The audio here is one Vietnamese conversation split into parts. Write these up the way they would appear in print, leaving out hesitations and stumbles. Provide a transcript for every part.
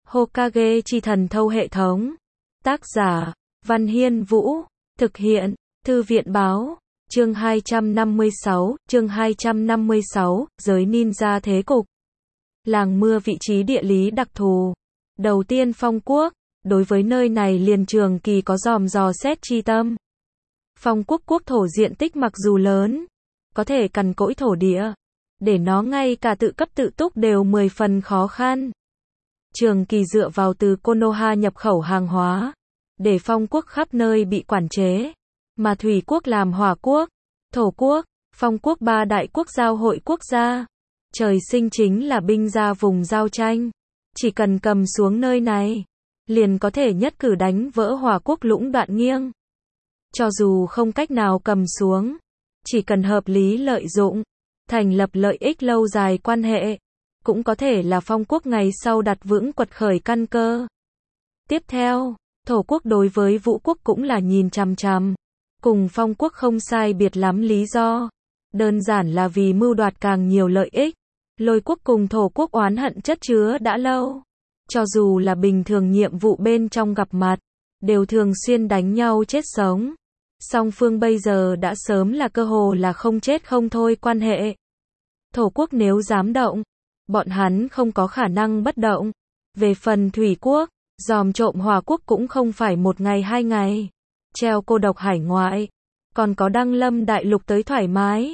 Hokage chi thần thâu hệ thống. Tác giả, Văn Hiên Vũ. Thực hiện, Thư viện Báo. Chương 256, giới ninja thế cục. Làng mưa vị trí địa lý đặc thù. Đầu tiên Phong Quốc, đối với nơi này liền Trường Kỳ có dòm dò xét chi tâm. Phong Quốc quốc thổ diện tích mặc dù lớn, có thể cằn cỗi thổ địa, để nó ngay cả tự cấp tự túc đều 10 phần khó khăn. Trường Kỳ dựa vào từ Konoha nhập khẩu hàng hóa, để Phong Quốc khắp nơi bị quản chế, mà Thủy Quốc làm hỏa quốc, thổ quốc, Phong Quốc ba đại quốc giao hội quốc gia. Trời sinh chính là binh ra vùng giao tranh, chỉ cần cầm xuống nơi này, liền có thể nhất cử đánh vỡ hỏa quốc lũng đoạn nghiêng. Cho dù không cách nào cầm xuống, chỉ cần hợp lý lợi dụng, thành lập lợi ích lâu dài quan hệ, cũng có thể là Phong Quốc ngày sau đặt vững quật khởi căn cơ. Tiếp theo, thổ quốc đối với Vũ Quốc cũng là nhìn chằm chằm, cùng Phong Quốc không sai biệt lắm lý do, đơn giản là vì mưu đoạt càng nhiều lợi ích. Lôi quốc cùng thổ quốc oán hận chất chứa đã lâu, cho dù là bình thường nhiệm vụ bên trong gặp mặt, đều thường xuyên đánh nhau chết sống. Song phương bây giờ đã sớm là cơ hồ là không chết không thôi quan hệ. Thổ quốc nếu dám động, bọn hắn không có khả năng bất động. Về phần Thủy Quốc, dòm trộm hỏa quốc cũng không phải một ngày hai ngày. Treo cô độc hải ngoại, còn có Đăng Lâm đại lục tới thoải mái.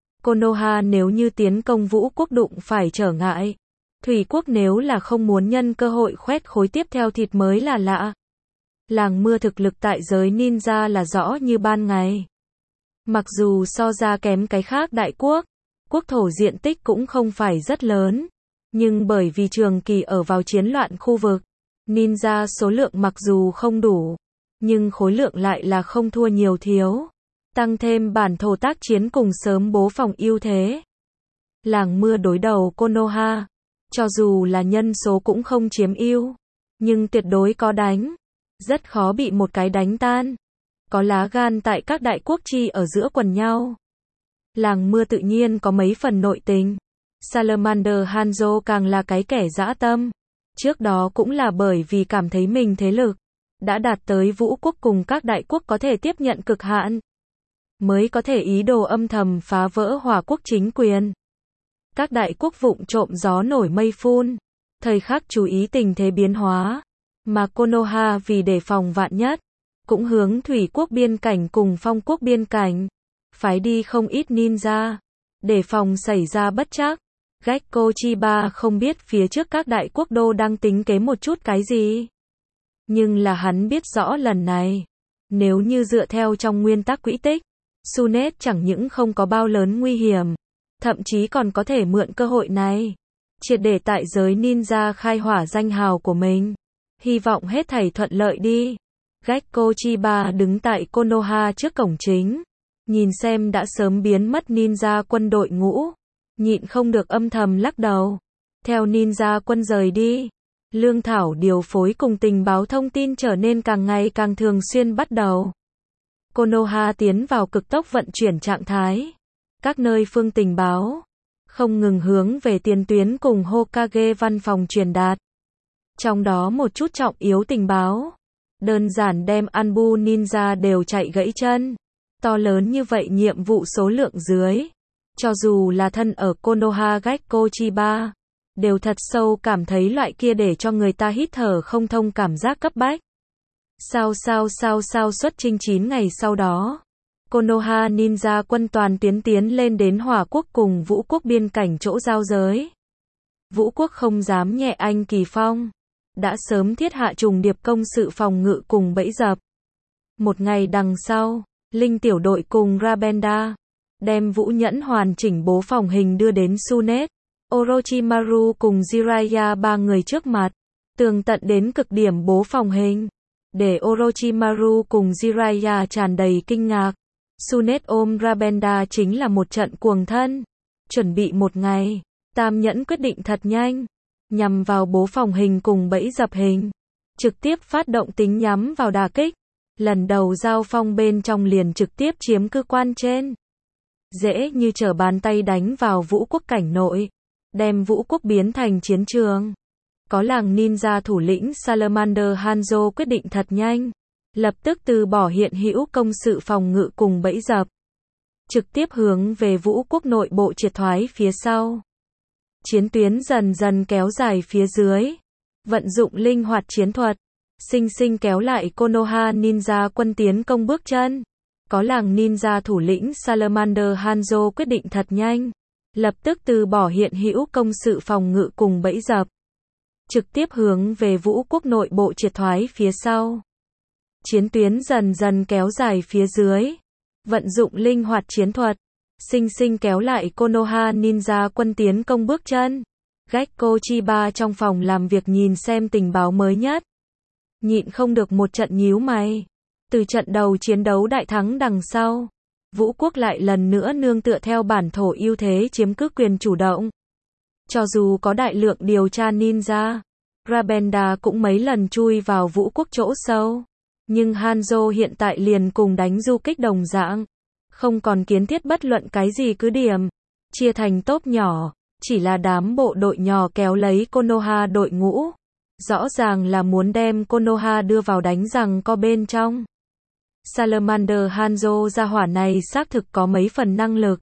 Konoha nếu như tiến công Vũ Quốc đụng phải trở ngại. Thủy Quốc nếu là không muốn nhân cơ hội khoét khối tiếp theo thịt mới là lạ. Làng mưa thực lực tại giới ninja là rõ như ban ngày. Mặc dù so ra kém cái khác đại quốc, quốc thổ diện tích cũng không phải rất lớn. Nhưng bởi vì Trường Kỳ ở vào chiến loạn khu vực, ninja số lượng mặc dù không đủ, nhưng khối lượng lại là không thua nhiều thiếu. Tăng thêm bản thổ tác chiến cùng sớm bố phòng ưu thế. Làng mưa đối đầu Konoha, cho dù là nhân số cũng không chiếm ưu, nhưng tuyệt đối có đánh, rất khó bị một cái đánh tan. Có lá gan tại các đại quốc chi ở giữa quần nhau. Làng mưa tự nhiên có mấy phần nội tình. Salamander Hanzo càng là cái kẻ dã tâm. Trước đó cũng là bởi vì cảm thấy mình thế lực đã đạt tới Vũ Quốc cùng các đại quốc có thể tiếp nhận cực hạn, mới có thể ý đồ âm thầm phá vỡ hỏa quốc chính quyền. Các đại quốc vụng trộm gió nổi mây phun, thời khắc chú ý tình thế biến hóa, mà Konoha vì đề phòng vạn nhất, cũng hướng Thủy Quốc biên cảnh cùng Phong Quốc biên cảnh, phái đi không ít ninja, để phòng xảy ra bất trắc. Gekko Chiba không biết phía trước các đại quốc đô đang tính kế một chút cái gì. Nhưng là hắn biết rõ lần này, nếu như dựa theo trong nguyên tắc quỹ tích, Sunet chẳng những không có bao lớn nguy hiểm, thậm chí còn có thể mượn cơ hội này, triệt để tại giới ninja khai hỏa danh hào của mình. Hy vọng hết thảy thuận lợi đi. Gekko Chiba đứng tại Konoha trước cổng chính, nhìn xem đã sớm biến mất ninja quân đội ngũ, nhịn không được âm thầm lắc đầu. Theo ninja quân rời đi, lương thảo điều phối cùng tình báo thông tin trở nên càng ngày càng thường xuyên bắt đầu. Konoha tiến vào cực tốc vận chuyển trạng thái. Các nơi phương tình báo không ngừng hướng về tiền tuyến cùng Hokage văn phòng truyền đạt. Trong đó một chút trọng yếu tình báo, đơn giản đem Anbu ninja đều chạy gãy chân. To lớn như vậy nhiệm vụ số lượng dưới, cho dù là thân ở Konoha Gekko Chiba, đều thật sâu cảm thấy loại kia để cho người ta hít thở không thông cảm giác cấp bách. Sao xuất chinh 9 ngày sau đó, Konoha ninja quân toàn tiến lên đến Hỏa Quốc cùng Vũ Quốc biên cảnh chỗ giao giới. Vũ Quốc không dám nhẹ anh kỳ phong, đã sớm thiết hạ trùng điệp công sự phòng ngự cùng bẫy dập. Một ngày đằng sau, Linh tiểu đội cùng Rabenda đem Vũ Nhẫn hoàn chỉnh bố phòng hình đưa đến Sunet, Orochimaru cùng Jiraiya ba người trước mặt, tường tận đến cực điểm bố phòng hình, để Orochimaru cùng Jiraiya tràn đầy kinh ngạc. Sunet ôm Rabenda chính là một trận cuồng thân. Chuẩn bị một ngày, Tam Nhẫn quyết định thật nhanh, nhằm vào bố phòng hình cùng bẫy dập hình, trực tiếp phát động tính nhắm vào đả kích. Lần đầu giao phong bên trong liền trực tiếp chiếm cư quan trên. Dễ như trở bàn tay đánh vào Vũ Quốc cảnh nội, đem Vũ Quốc biến thành chiến trường. Có làng ninja thủ lĩnh Salamander Hanzo quyết định thật nhanh, lập tức từ bỏ hiện hữu công sự phòng ngự cùng bẫy dập, trực tiếp hướng về Vũ quốc nội bộ triệt thoái phía sau. Chiến tuyến dần dần kéo dài phía dưới, vận dụng linh hoạt chiến thuật, sinh sinh kéo lại Konoha ninja quân tiến công bước chân. Có làng ninja thủ lĩnh Salamander Hanzo quyết định thật nhanh, lập tức từ bỏ hiện hữu công sự phòng ngự cùng bẫy dập, trực tiếp hướng về Vũ quốc nội bộ triệt thoái phía sau. Chiến tuyến dần dần kéo dài phía dưới, vận dụng linh hoạt chiến thuật, sinh sinh kéo lại Konoha ninja quân tiến công bước chân. Gekko Chiba trong phòng làm việc nhìn xem tình báo mới nhất, nhịn không được một trận nhíu mày. Từ trận đầu chiến đấu đại thắng đằng sau, Vũ quốc lại lần nữa nương tựa theo bản thổ ưu thế chiếm cứ quyền chủ động. Cho dù có đại lượng điều tra ninja, Rabenda cũng mấy lần chui vào Vũ quốc chỗ sâu. Nhưng Hanzo hiện tại liền cùng đánh du kích đồng dạng, không còn kiến thiết bất luận cái gì cứ điểm, chia thành tốp nhỏ, chỉ là đám bộ đội nhỏ kéo lấy Konoha đội ngũ. Rõ ràng là muốn đem Konoha đưa vào đánh rằng co bên trong. Salamander Hanzo gia hỏa này xác thực có mấy phần năng lực.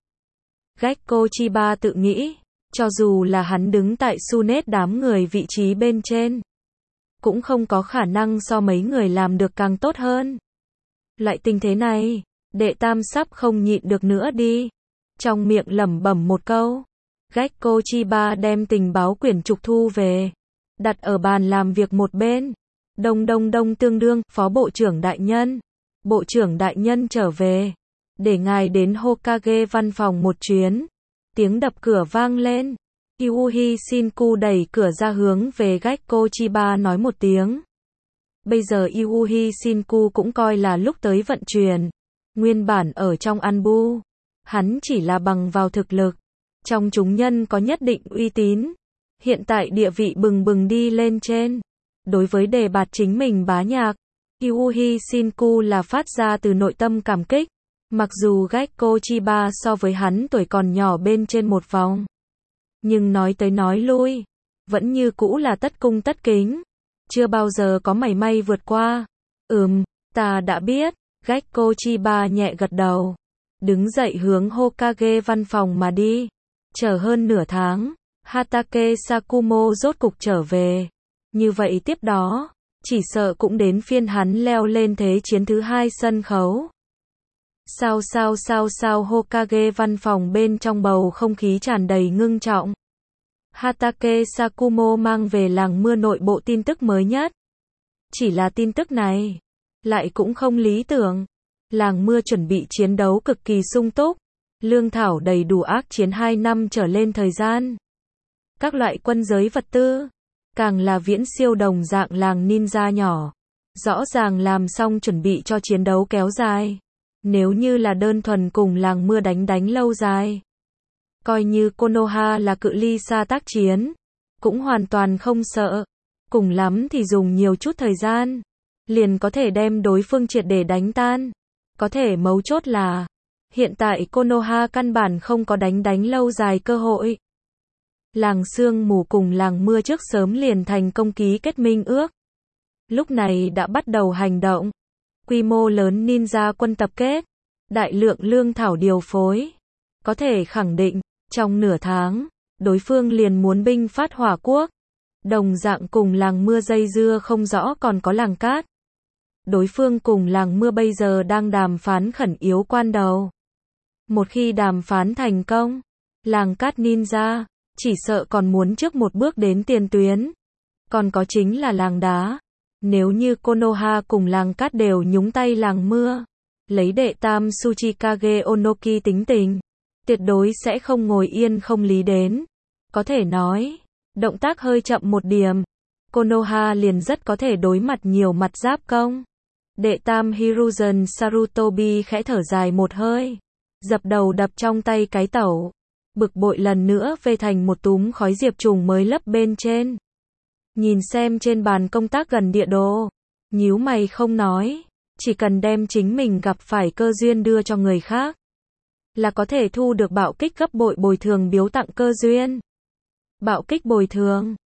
Gekko Chiba tự nghĩ, cho dù là hắn đứng tại Sunet đám người vị trí bên trên, cũng không có khả năng so mấy người làm được càng tốt hơn. Loại tình thế này, đệ tam sắp không nhịn được nữa đi. Trong miệng lẩm bẩm một câu, Gekko Chiba đem tình báo quyển trục thu về, đặt ở bàn làm việc một bên. Đông tương đương, phó bộ trưởng đại nhân. Bộ trưởng đại nhân trở về, để ngài đến Hokage văn phòng một chuyến. Tiếng đập cửa vang lên. Kyuuhi Shinku đẩy cửa ra hướng về Gekko Chiba nói một tiếng. Bây giờ Kyuuhi Shinku cũng coi là lúc tới vận chuyển. Nguyên bản ở trong Anbu, hắn chỉ là bằng vào thực lực, trong chúng nhân có nhất định uy tín. Hiện tại địa vị bừng bừng đi lên trên. Đối với đề bạt chính mình bá nhạc, Kyuuhi Shinku là phát ra từ nội tâm cảm kích. Mặc dù Gekko Chiba so với hắn tuổi còn nhỏ bên trên một vòng, nhưng nói tới nói lui, vẫn như cũ là tất cung tất kính, chưa bao giờ có mảy may vượt qua. Ta đã biết. Gekko Chiba nhẹ gật đầu, đứng dậy hướng Hokage văn phòng mà đi. Chờ hơn nửa tháng, Hatake Sakumo rốt cục trở về. Như vậy tiếp đó, chỉ sợ cũng đến phiên hắn leo lên thế chiến thứ hai sân khấu. Sao Hokage văn phòng bên trong bầu không khí tràn đầy ngưng trọng. Hatake Sakumo mang về làng mưa nội bộ tin tức mới nhất. Chỉ là tin tức này lại cũng không lý tưởng. Làng mưa chuẩn bị chiến đấu cực kỳ sung túc, lương thảo đầy đủ ác chiến 2 năm trở lên thời gian. Các loại quân giới vật tư, càng là viễn siêu đồng dạng làng ninja nhỏ. Rõ ràng làm xong chuẩn bị cho chiến đấu kéo dài. Nếu như là đơn thuần cùng làng mưa đánh lâu dài, coi như Konoha là cự ly xa tác chiến, cũng hoàn toàn không sợ. Cùng lắm thì dùng nhiều chút thời gian, liền có thể đem đối phương triệt để đánh tan. Có thể mấu chốt là, hiện tại Konoha căn bản không có đánh lâu dài cơ hội. Làng sương mù cùng làng mưa trước sớm liền thành công ký kết minh ước. Lúc này đã bắt đầu hành động. Quy mô lớn ninja quân tập kết, đại lượng lương thảo điều phối. Có thể khẳng định, trong nửa tháng, đối phương liền muốn binh phát Hỏa quốc. Đồng dạng cùng làng mưa dây dưa không rõ còn có làng cát. Đối phương cùng làng mưa bây giờ đang đàm phán khẩn yếu quan đầu. Một khi đàm phán thành công, làng cát ninja chỉ sợ còn muốn trước một bước đến tiền tuyến. Còn có chính là làng đá. Nếu như Konoha cùng làng cát đều nhúng tay làng mưa, lấy đệ tam Tsuchikage Onoki tính tình, tuyệt đối sẽ không ngồi yên không lý đến. Có thể nói, động tác hơi chậm một điểm, Konoha liền rất có thể đối mặt nhiều mặt giáp công. Đệ tam Hiruzen Sarutobi khẽ thở dài một hơi, dập đầu đập trong tay cái tẩu, bực bội lần nữa vây thành một túm khói diệp trùng mới lấp bên trên. Nhìn xem trên bàn công tác gần địa đồ, nhíu mày không nói, chỉ cần đem chính mình gặp phải cơ duyên đưa cho người khác, là có thể thu được bạo kích gấp bội bồi thường biếu tặng cơ duyên. Bạo kích bồi thường,